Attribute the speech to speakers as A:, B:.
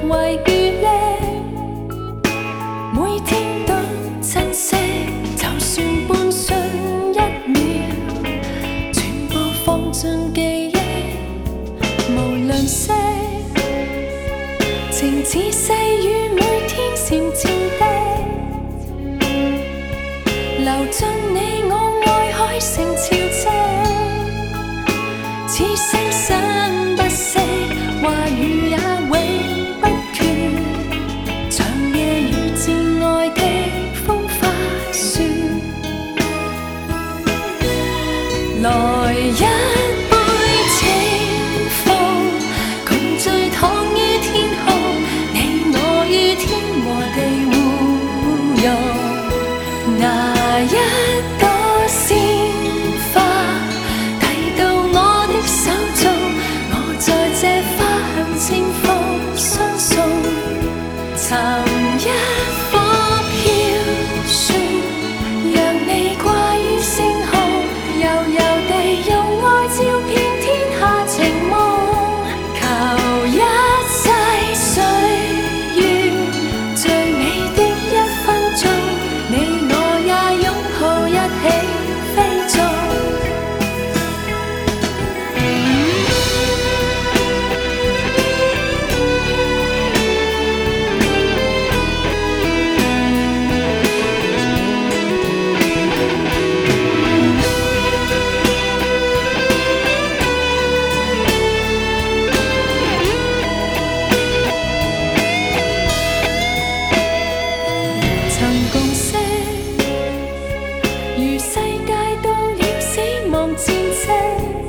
A: 为余力，每天都珍惜，就算半瞬一秒，全部放进记忆，无吝惜。情似细雨，每天渐渐的流进你我爱海成潮汐，似生生不息，话语也永不缺，长夜与至爱的风花雪，来一杯清风，共醉躺于天空，你我于天和地互融，拿一朵鲜花递到我的手中，我在这花香清风相送，寻一颗飘雪，让你挂于星空，悠悠地用爱照遍天下情梦，求一世岁月最美的一分钟，你我也拥抱一起飛縱。曾共識，如世界到了死亡前夕。